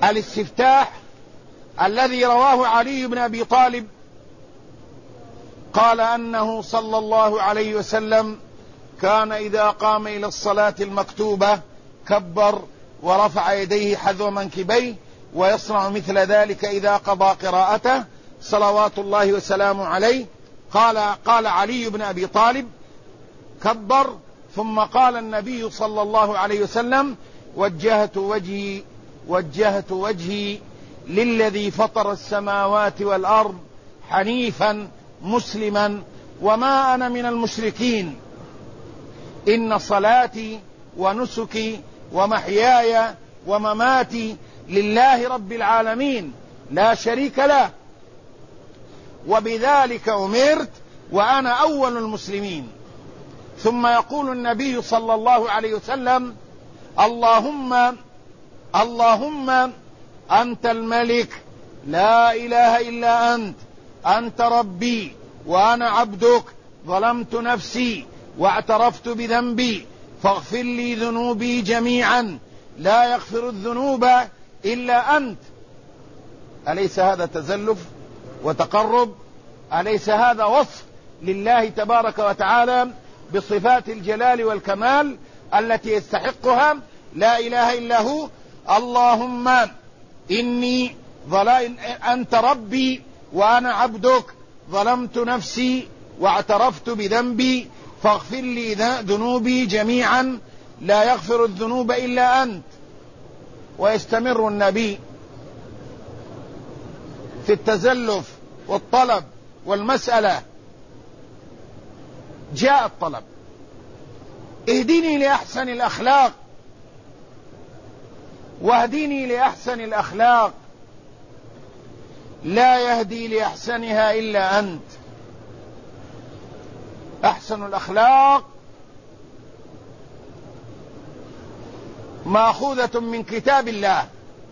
الاستفتاح الذي رواه علي بن أبي طالب قال أنه صلى الله عليه وسلم كان إذا قام إلى الصلاة المكتوبة كبر ورفع يديه حذو منكبيه، ويصنع مثل ذلك إذا قضى قراءته صلوات الله وسلامه عليه. قال علي بن أبي طالب كبر، ثم قال النبي صلى الله عليه وسلم وجهت وجهي للذي فطر السماوات والأرض حنيفا مسلما وما أنا من المشركين، إن صلاتي ونسكي ومحياي ومماتي لله رب العالمين لا شريك له، وبذلك أمرت وأنا أول المسلمين. ثم يقول النبي صلى الله عليه وسلم اللهم أنت الملك لا إله إلا أنت ربي وأنا عبدك، ظلمت نفسي واعترفت بذنبي فاغفر لي ذنوبي جميعا لا يغفر الذنوب إلا أنت. أليس هذا تزلف وتقرب؟ أليس هذا وصف لله تبارك وتعالى بصفات الجلال والكمال التي يستحقها؟ لا إله إلا هو. اللهم أنت ربي وأنا عبدك، ظلمت نفسي واعترفت بذنبي فاغفر لي ذنوبي جميعا لا يغفر الذنوب إلا أنت. ويستمر النبي في التزلف والطلب والمسألة. جاء الطلب: اهدني لأحسن الأخلاق، واهدني لأحسن الأخلاق لا يهدي لأحسنها إلا أنت. أحسن الأخلاق مأخوذة من كتاب الله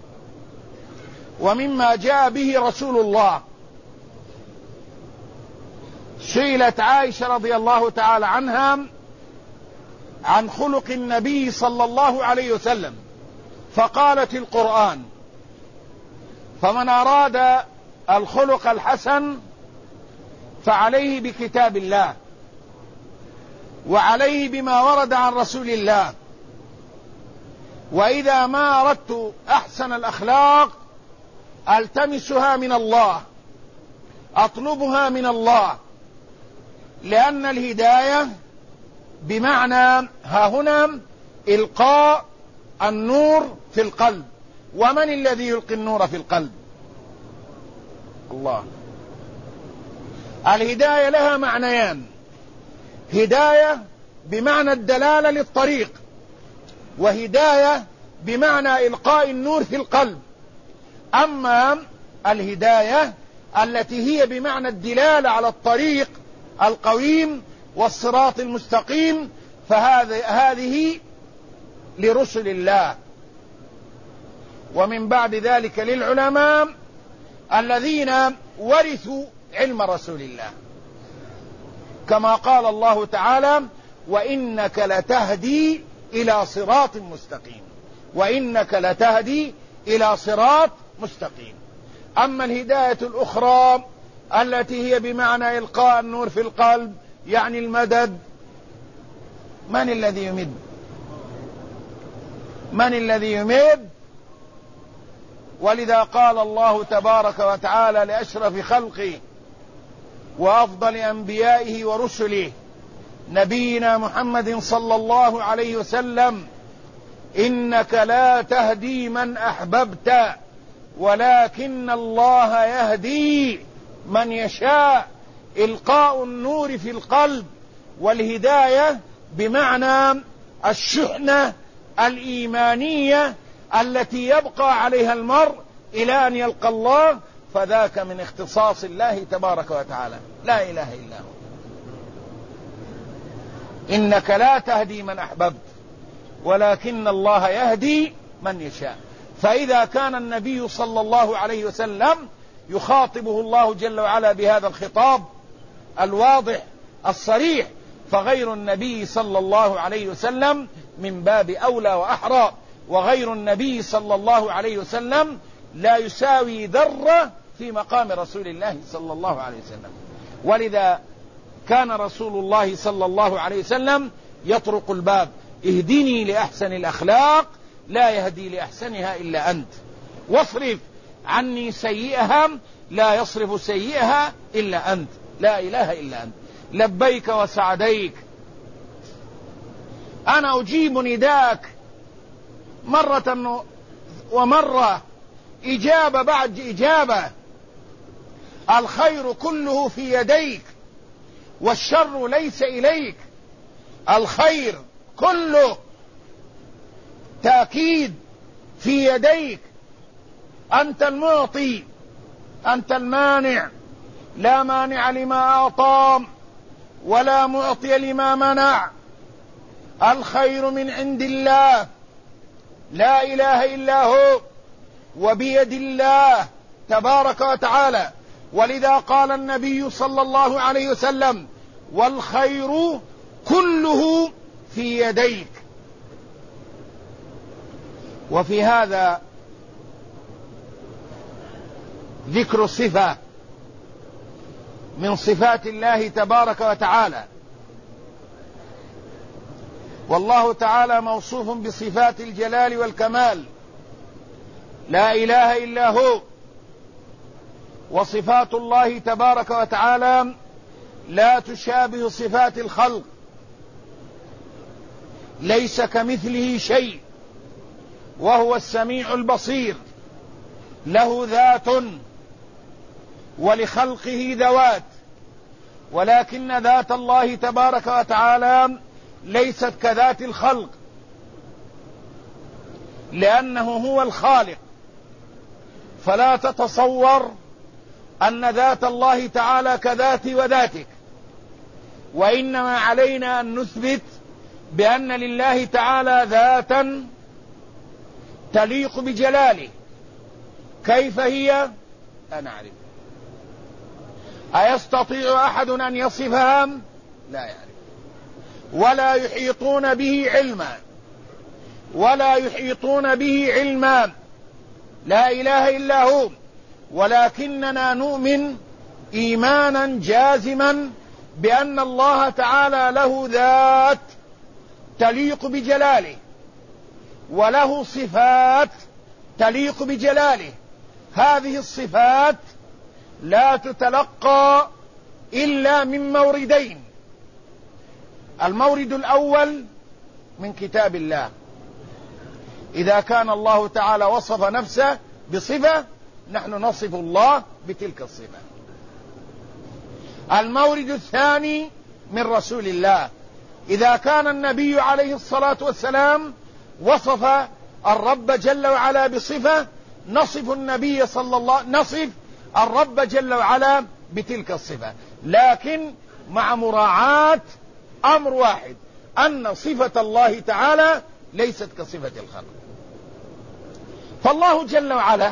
ومما جاء به رسول الله. سئلت عائشة رضي الله تعالى عنها عن خلق النبي صلى الله عليه وسلم فقالت: القرآن. فمن أراد الخلق الحسن فعليه بكتاب الله وعليه بما ورد عن رسول الله. وإذا ما أردت أحسن الأخلاق ألتمسها من الله، أطلبها من الله، لأن الهداية بمعنى هنا إلقاء النور في القلب. ومن الذي يلقي النور في القلب؟ الله. الهداية لها معنيان: هداية بمعنى الدلالة للطريق، وهداية بمعنى إلقاء النور في القلب. أما الهداية التي هي بمعنى الدلالة على الطريق القويم والصراط المستقيم فهذه لرسل الله، ومن بعد ذلك للعلماء الذين ورثوا علم رسول الله، كما قال الله تعالى: وإنك لتهدي إلى صراط مستقيم، وإنك لتهدي إلى صراط مستقيم. أما الهداية الأخرى التي هي بمعنى إلقاء النور في القلب، يعني المدد، من الذي يمد؟ من الذي يمد؟ ولذا قال الله تبارك وتعالى لأشرف خلقه وأفضل أنبيائه ورسله نبينا محمد صلى الله عليه وسلم: إنك لا تهدي من أحببت ولكن الله يهدي من يشاء. إلقاء النور في القلب والهداية بمعنى الشحنة الإيمانية التي يبقى عليها المرء إلى أن يلقى الله، فذاك من اختصاص الله تبارك وتعالى، لا إله إلا هو. إنك لا تهدي من أحببت ولكن الله يهدي من يشاء. فإذا كان النبي صلى الله عليه وسلم يخاطبه الله جل وعلا بهذا الخطاب الواضح الصريح، فغير النبي صلى الله عليه وسلم من باب أولى وأحرى. وغير النبي صلى الله عليه وسلم لا يساوي ذرة في مقام رسول الله صلى الله عليه وسلم. ولذا كان رسول الله صلى الله عليه وسلم يطرق الباب: اهدني لأحسن الأخلاق لا يهدي لأحسنها إلا أنت، واصرف عني سيئها لا يصرف سيئها إلا أنت، لا إله إلا أنت، لبيك وسعديك، أنا أجيب نداك مرة ومرة، إجابة بعد إجابة، الخير كله في يديك والشر ليس إليك، الخير كله تأكيد في يديك، أنت المعطي أنت المانع، لا مانع لما أعطى ولا معطي لما منع، الخير من عند الله لا إله إلا هو وبيد الله تبارك وتعالى. ولذا قال النبي صلى الله عليه وسلم: والخير كله في يديك. وفي هذا ذكر صفة من صفات الله تبارك وتعالى، والله تعالى موصوف بصفات الجلال والكمال لا إله إلا هو، وصفات الله تبارك وتعالى لا تشابه صفات الخلق، ليس كمثله شيء وهو السميع البصير، له ذات ولخلقه ذوات، ولكن ذات الله تبارك وتعالى ليست كذات الخلق، لأنه هو الخالق، فلا تتصور أن ذات الله تعالى كذاتي وذاتك، وإنما علينا أن نثبت بأن لله تعالى ذاتا تليق بجلاله. كيف هي؟ لا نعرف. أيستطيع أحد أن يصفها؟ لا يعرف. ولا يحيطون به علما، ولا يحيطون به علما، لا إله إلا هو. ولكننا نؤمن إيمانا جازما بأن الله تعالى له ذات تليق بجلاله، وله صفات تليق بجلاله. هذه الصفات لا تتلقى إلا من موردين: المورد الأول من كتاب الله، إذا كان الله تعالى وصف نفسه بصفة نحن نصف الله بتلك الصفة. المورد الثاني من رسول الله، إذا كان النبي عليه الصلاة والسلام وصف الرب جل وعلا بصفة نصف الرب جل وعلا بتلك الصفة، لكن مع مراعاة أمر واحد: أن صفة الله تعالى ليست كصفة الخلق. فالله جل وعلا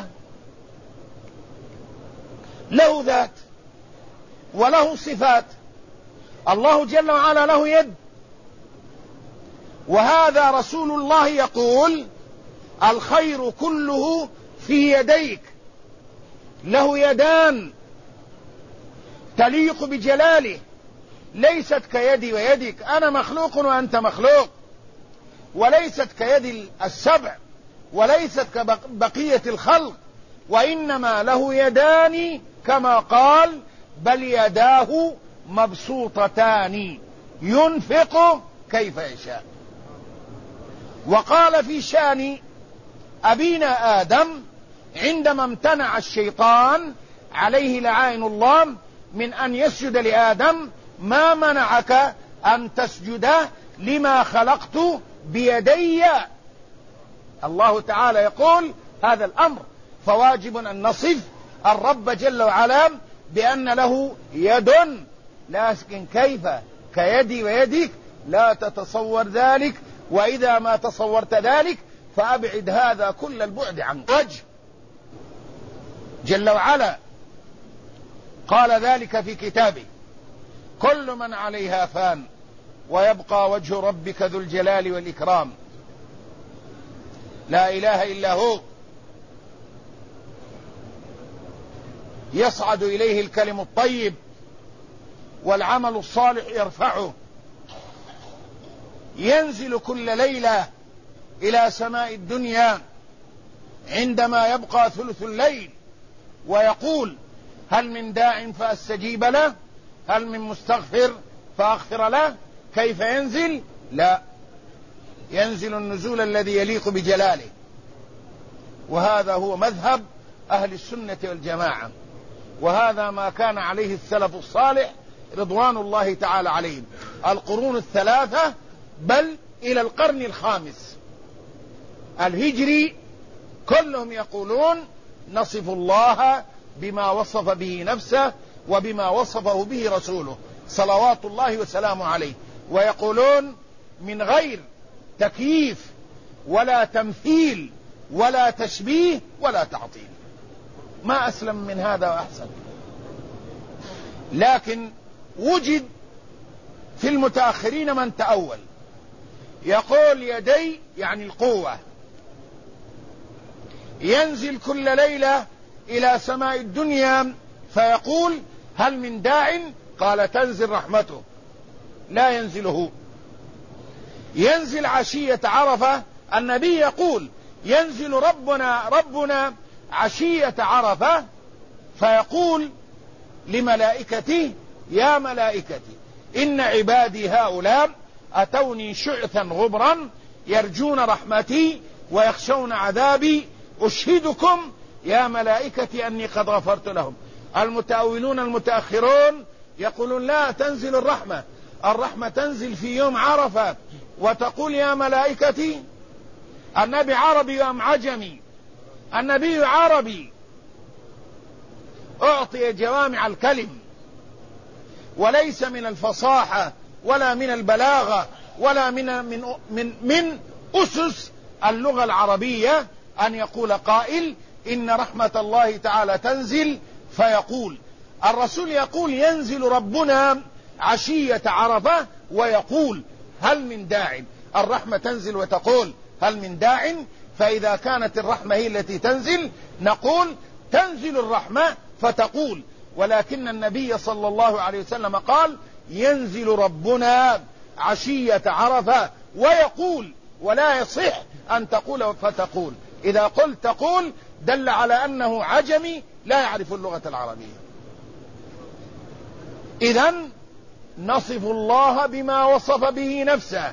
له ذات وله صفات. الله جل وعلا له يد، وهذا رسول الله يقول: الخير كله في يديك، له يدان تليق بجلاله، ليست كيدي ويدك، أنا مخلوق وأنت مخلوق، وليست كيد السبع، وليست كبقية الخلق، وإنما له يدان كما قال: بل يداه مبسوطتان ينفق كيف يشاء. وقال في شأن أبينا آدم عندما امتنع الشيطان عليه لعائن الله من أن يسجد لآدم: ما منعك أن تسجد لما خلقت بيدي؟ الله تعالى يقول هذا الأمر، فواجب أن نصف الرب جل وعلا بأن له يد، لكن كيف كيدي ويدك؟ لا تتصور ذلك، وإذا ما تصورت ذلك فأبعد هذا كل البعد عن وجه جل وعلا. قال ذلك في كتابه: كل من عليها فان ويبقى وجه ربك ذو الجلال والإكرام. لا إله إلا هو، يصعد إليه الكلم الطيب والعمل الصالح يرفعه. ينزل كل ليلة إلى سماء الدنيا عندما يبقى ثلث الليل ويقول: هل من داع فأستجيب له؟ هل من مستغفر فأغفر له؟ كيف ينزل؟ لا، ينزل النزول الذي يليق بجلاله. وهذا هو مذهب أهل السنة والجماعة، وهذا ما كان عليه السلف الصالح رضوان الله تعالى عليهم، القرون الثلاثة، بل إلى القرن الخامس الهجري، كلهم يقولون نصف الله بما وصف به نفسه وبما وصفه به رسوله صلوات الله وسلامه عليه، ويقولون من غير تكييف ولا تمثيل ولا تشبيه ولا تعطيل. ما أسلم من هذا وأحسن. لكن وجد في المتأخرين من تأول، يقول يدي يعني القوة، ينزل كل ليلة إلى سماء الدنيا فيقول: هل من داع؟ قال: تنزل رحمته، لا ينزله. ينزل عشية عرفة، النبي يقول: ينزل ربنا عشية عرفة فيقول لملائكته: يا ملائكتي إن عبادي هؤلاء أتوني شعثا غبرا يرجون رحمتي ويخشون عذابي، أشهدكم يا ملائكتي أني قد غفرت لهم. المتأولون المتأخرون يقولون: لا، تنزل الرحمة تنزل في يوم عرفة وتقول يا ملائكتي. النبي عربي أم عجمي؟ النبي عربي، أعطي جوامع الكلم، وليس من الفصاحة ولا من البلاغة ولا من أسس اللغة العربية أن يقول قائل إن رحمة الله تعالى تنزل فيقول. الرسول يقول: ينزل ربنا عشية عرفة ويقول: هل من داع؟ الرحمة تنزل وتقول: هل من داع؟ فإذا كانت الرحمة هي التي تنزل نقول تنزل الرحمة فتقول. ولكن النبي صلى الله عليه وسلم قال: ينزل ربنا عشية عرفة ويقول، ولا يصح أن تقول فتقول. إذا قلت تقول دل على أنه عجمي لا يعرف اللغة العربية. إذن نصف الله بما وصف به نفسه،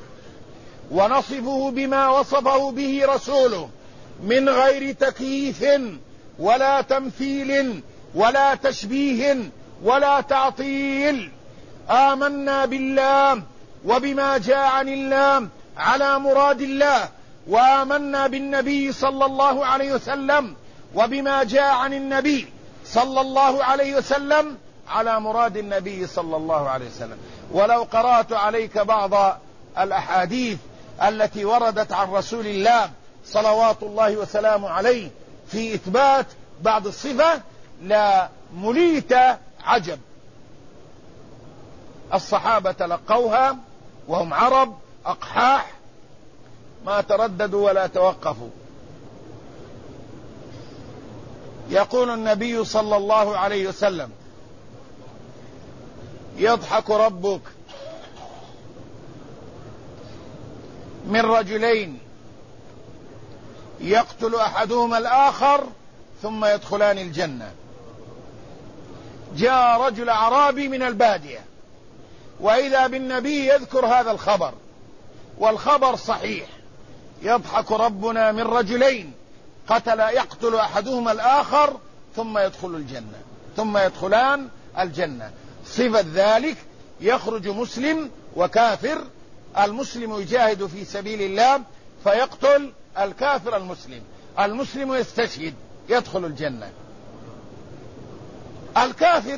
ونصفه بما وصفه به رسوله، من غير تكييف ولا تمثيل ولا تشبيه ولا تعطيل. آمنا بالله وبما جاء عن الله على مراد الله، وآمنا بالنبي صلى الله عليه وسلم وبما جاء عن النبي صلى الله عليه وسلم على مراد النبي صلى الله عليه وسلم. ولو قرأت عليك بعض الأحاديث التي وردت عن رسول الله صلوات الله وسلامه عليه في إثبات بعض الصفة لا مليت عجب. الصحابة تلقوها وهم عرب أقحاح، ما ترددوا ولا توقفوا. يقول النبي صلى الله عليه وسلم: يضحك ربك من رجلين يقتل أحدهما الآخر ثم يدخلان الجنة. جاء رجل أعرابي من البادية وإذا بالنبي يذكر هذا الخبر، والخبر صحيح: يضحك ربنا من رجلين يقتل أحدهما الآخر ثم يدخلان الجنة. صفة ذلك: يخرج مسلم وكافر، المسلم يجاهد في سبيل الله فيقتل الكافر المسلم يستشهد يدخل الجنة. الكافر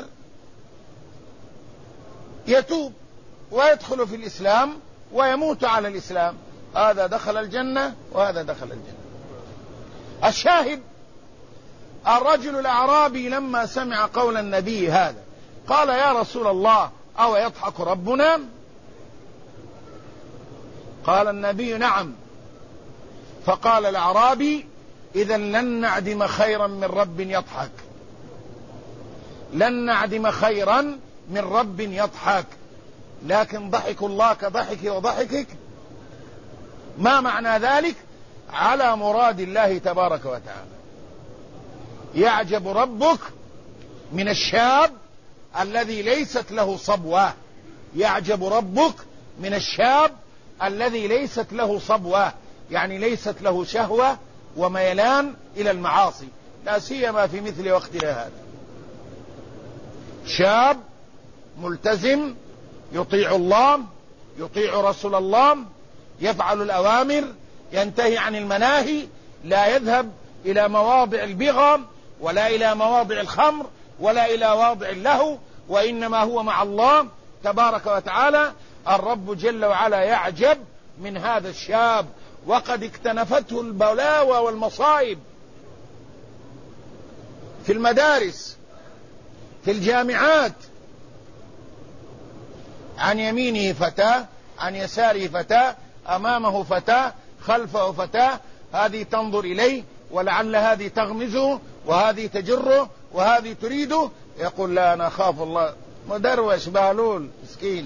يتوب ويدخل في الإسلام ويموت على الإسلام، هذا دخل الجنة وهذا دخل الجنة. الشاهد: الرجل الأعرابي لما سمع قول النبي هذا قال: يا رسول الله، أو يضحك ربنا؟ قال النبي: نعم. فقال الأعرابي: إذا لن نعدم خيرا من رب يضحك، لن نعدم خيرا من رب يضحك. لكن ضحك الله كضحك وضحكك؟ ما معنى ذلك؟ على مراد الله تبارك وتعالى. يعجب ربك من الشاب الذي ليست له صبوة، يعجب ربك من الشاب الذي ليست له صبوة، يعني ليست له شهوة وميلان إلى المعاصي، لا سيما في مثل وقتنا هذا. شاب ملتزم يطيع الله، يطيع رسول الله، يفعل الأوامر، ينتهي عن المناهي، لا يذهب إلى مواضع البغى ولا إلى مواضع الخمر ولا إلى مواضع اللهو، وإنما هو مع الله تبارك وتعالى. الرب جل وعلا يعجب من هذا الشاب، وقد اكتنفته البلاوى والمصائب في المدارس، في الجامعات، عن يمينه فتاة، عن يساره فتاة، أمامه فتاة، خلفه فتاة، هذه تنظر إليه ولعل هذه تغمزه وهذه تجره وهذه تريده، يقول: لا، أنا أخاف الله، مدروش بهلول مسكين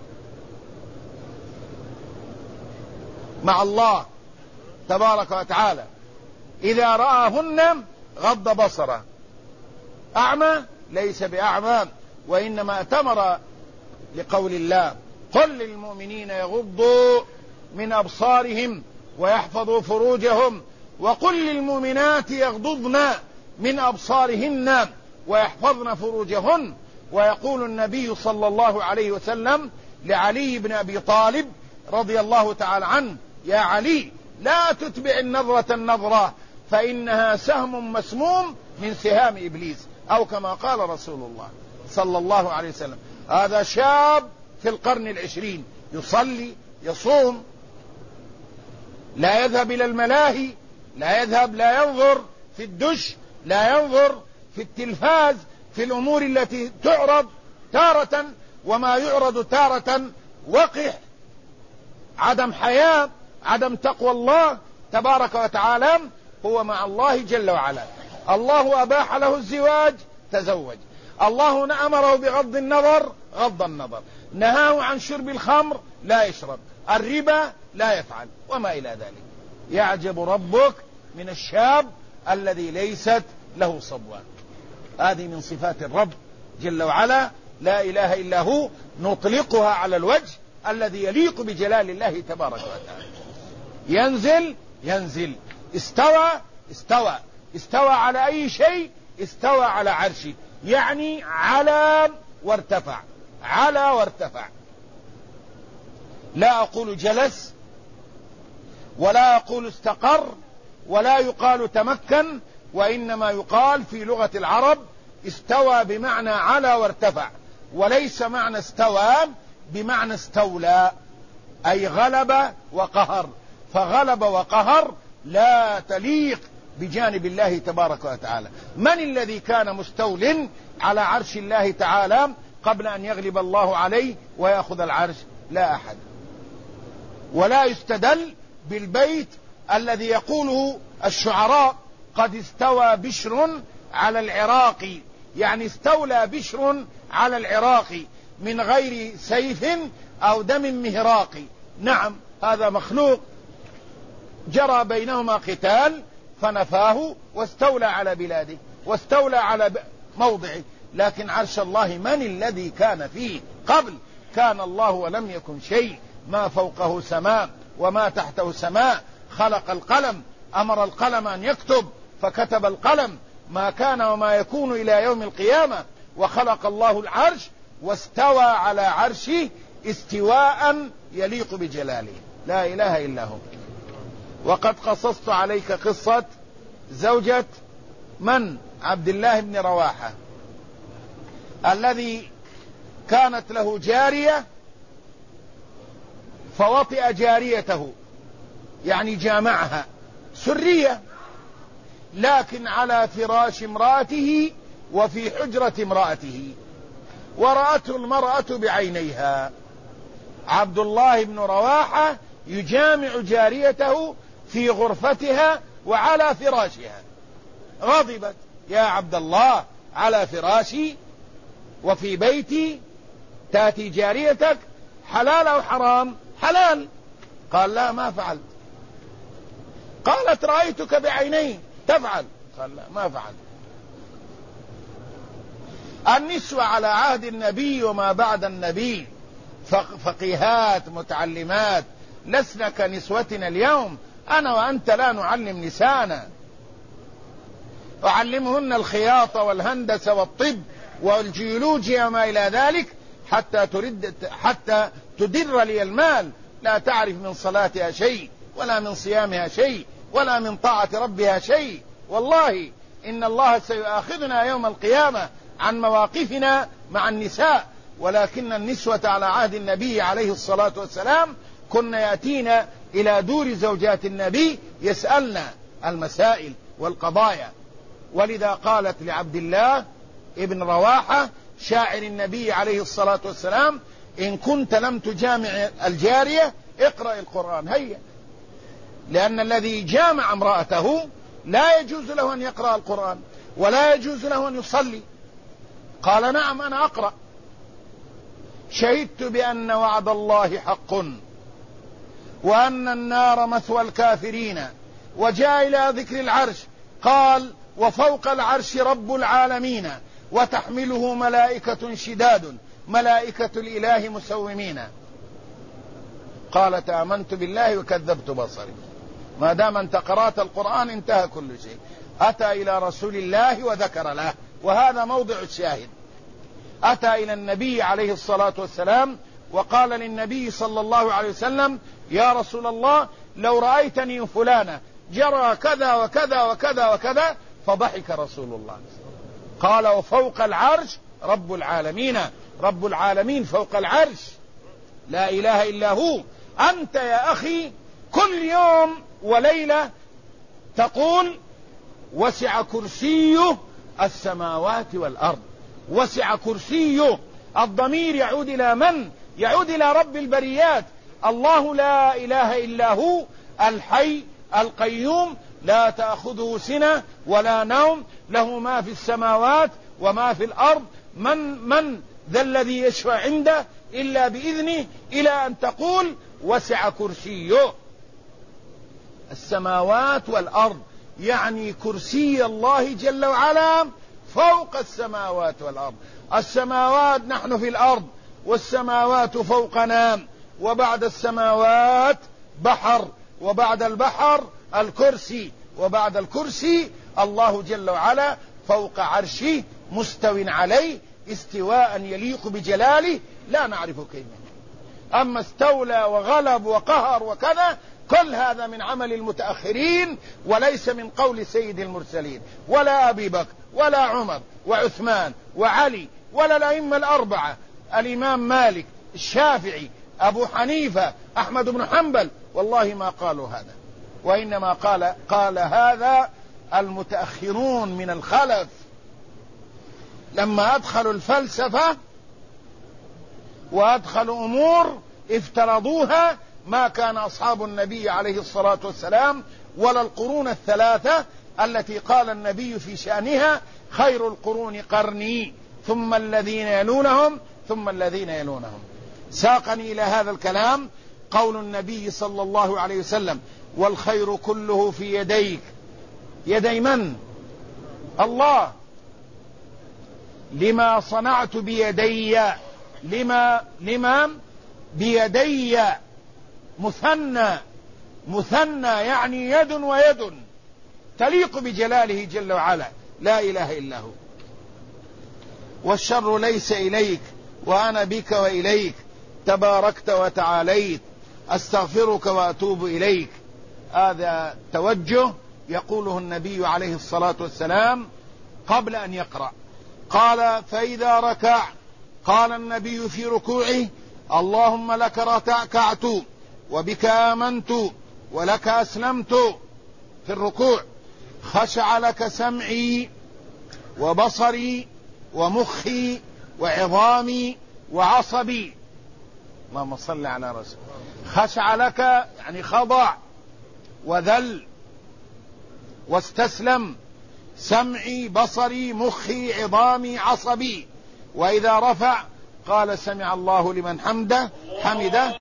مع الله تبارك وتعالى. إذا رآهن غض بصره. أعمى ليس بأعمى، وإنما أتمر لقول الله: قل للمؤمنين يغضوا من أبصارهم ويحفظوا فروجهم، وقل للمؤمنات يغضضن من أبصارهن ويحفظن فروجهن. ويقول النبي صلى الله عليه وسلم لعلي بن أبي طالب رضي الله تعالى عنه: يا علي، لا تتبع النظرة النظرة، فإنها سهم مسموم من سهام إبليس، أو كما قال رسول الله صلى الله عليه وسلم. هذا شاب في القرن العشرين، يصلي، يصوم، لا يذهب إلى الملاهي، لا يذهب، لا ينظر في الدش، لا ينظر في التلفاز، في الأمور التي تعرض تارة وما يعرض تارة، وقح، عدم حياة، عدم تقوى الله تبارك وتعالى. هو مع الله جل وعلا. الله أباح له الزواج، تزوج. الله أمره بغض النظر، غض النظر. نهاه عن شرب الخمر، لا يشرب. الربا لا يفعل، وما إلى ذلك. يعجب ربك من الشاب الذي ليست له صبوة. هذه من صفات الرب جل وعلا، لا إله إلا هو، نطلقها على الوجه الذي يليق بجلال الله تبارك وتعالى. ينزل، ينزل. استوى، استوى. استوى على أي شيء؟ استوى على عرشه، يعني على وارتفع، على وارتفع. لا أقول جلس، ولا أقول استقر، ولا يقال تمكن، وإنما يقال في لغة العرب استوى بمعنى على وارتفع، وليس معنى استوى بمعنى استولى، أي غلب وقهر. فغلب وقهر لا تليق بجانب الله تبارك وتعالى. من الذي كان مستول على عرش الله تعالى قبل أن يغلب الله عليه ويأخذ العرش؟ لا أحد. ولا يستدل بالبيت الذي يقوله الشعراء: قد استوى بشر على العراق، يعني استولى بشر على العراق من غير سيف أو دم مهراق. نعم، هذا مخلوق جرى بينهما قتال فنفاه واستولى على بلاده واستولى على موضعه. لكن عرش الله من الذي كان فيه قبل؟ كان الله ولم يكن شيء، ما فوقه سماء وما تحته سماء. خلق القلم، أمر القلم أن يكتب فكتب القلم ما كان وما يكون إلى يوم القيامة. وخلق الله العرش واستوى على عرشه استواء يليق بجلاله، لا إله إلا هو. وقد قصصت عليك قصة زوجة من؟ عبد الله بن رواحة، الذي كانت له جارية فوطئ جاريته، يعني جامعها سرية، لكن على فراش امرأته وفي حجرة امرأته، ورأته المرأة بعينيها. عبد الله بن رواحة يجامع جاريته في غرفتها وعلى فراشها. غضبت: يا عبد الله، على فراشي وفي بيتي تأتي جاريتك، حلال أو حرام؟ حلال. قال: لا، ما فعلت. قالت: رأيتك بعيني تفعل. قال: لا، ما فعلت. النسوة على عهد النبي وما بعد النبي فقيهات متعلمات، لسنا كنسوتنا اليوم. أنا وأنت لا نعلم نسانا، أعلمهن الخياطة والهندسة والطب والجيولوجيا وما إلى ذلك حتى تدر لي المال. لا تعرف من صلاتها شيء، ولا من صيامها شيء، ولا من طاعة ربها شيء. والله إن الله سيؤاخذنا يوم القيامة عن مواقفنا مع النساء. ولكن النسوة على عهد النبي عليه الصلاة والسلام كن يأتين إلى دور زوجات النبي يسألن المسائل والقضايا. ولذا قالت لعبد الله ابن رواحة شاعر النبي عليه الصلاة والسلام: إن كنت لم تجامع الجارية اقرأ القرآن. هيا، لأن الذي جامع امرأته لا يجوز له أن يقرأ القرآن ولا يجوز له أن يصلي. قال: نعم، أنا أقرأ. شهدت بأن وعد الله حق وأن النار مثوى الكافرين. وجاء إلى ذكر العرش قال: وفوق العرش رب العالمين وتحمله ملائكة شداد ملائكة الإله مسومين. قالت: آمنت بالله وكذبت بصري. ما دام أنت قرأت القرآن انتهى كل شيء. أتى إلى رسول الله وذكر له، وهذا موضع الشاهد. أتى إلى النبي عليه الصلاة والسلام وقال للنبي صلى الله عليه وسلم: يا رسول الله، لو رأيتني فلانة جرى كذا وكذا وكذا وكذا. فضحك رسول الله. قال: وفوق العرش رب العالمين. رب العالمين فوق العرش، لا إله إلا هو. أنت يا أخي كل يوم وليلة تقول: وسع كرسيه السماوات والأرض. وسع كرسيه. الضمير يعود إلى من؟ يعود إلى رب البريات. الله لا إله إلا هو الحي القيوم، لا تأخذه سنة ولا نوم، له ما في السماوات وما في الأرض. من ذا الذي يشفع عنده إلا بإذنه، إلى أن تقول: وسع كرسيه السماوات والأرض. يعني كرسي الله جل وعلا فوق السماوات والأرض. السماوات نحن في الأرض، والسماوات فوقنا، وبعد السماوات بحر، وبعد البحر الكرسي، وبعد الكرسي الله جل وعلا فوق عرشه مستو عليه استواء يليق بجلاله لا نعرف كيف. أما استولى وغلب وقهر وكذا، كل هذا من عمل المتأخرين وليس من قول سيد المرسلين، ولا أبي بكر ولا عمر وعثمان وعلي ولا الأئمة الأربعة، الإمام مالك، الشافعي، أبو حنيفة، أحمد بن حنبل، والله ما قالوا هذا. وإنما قال هذا المتأخرون من الخلف لما أدخلوا الفلسفة وأدخلوا أمور افترضوها ما كان أصحاب النبي عليه الصلاة والسلام ولا القرون الثلاثة التي قال النبي في شأنها: خير القرون قرني ثم الذين يلونهم ثم الذين يلونهم. ساقني إلى هذا الكلام قول النبي صلى الله عليه وسلم: والخير كله في يديك. يدي من؟ الله. لما صنعت بيدي. لما بيدي مثنى يعني يد ويد تليق بجلاله جل وعلا، لا إله إلا هو. والشر ليس إليك وأنا بك وإليك، تباركت وتعاليت، أستغفرك وأتوب إليك. هذا توجه يقوله النبي عليه الصلاة والسلام قبل أن يقرأ. قال: فإذا ركع قال النبي في ركوعه: اللهم لك ركعت وبك آمنت ولك أسلمت. في الركوع: خشع لك سمعي وبصري ومخي وعظامي وعصبي. اللهم صل على رسول. خشع لك يعني خضع، وذل واستسلم، سمعي بصري مخي عظامي عصبي. وإذا رفع قال سمع الله لمن حمده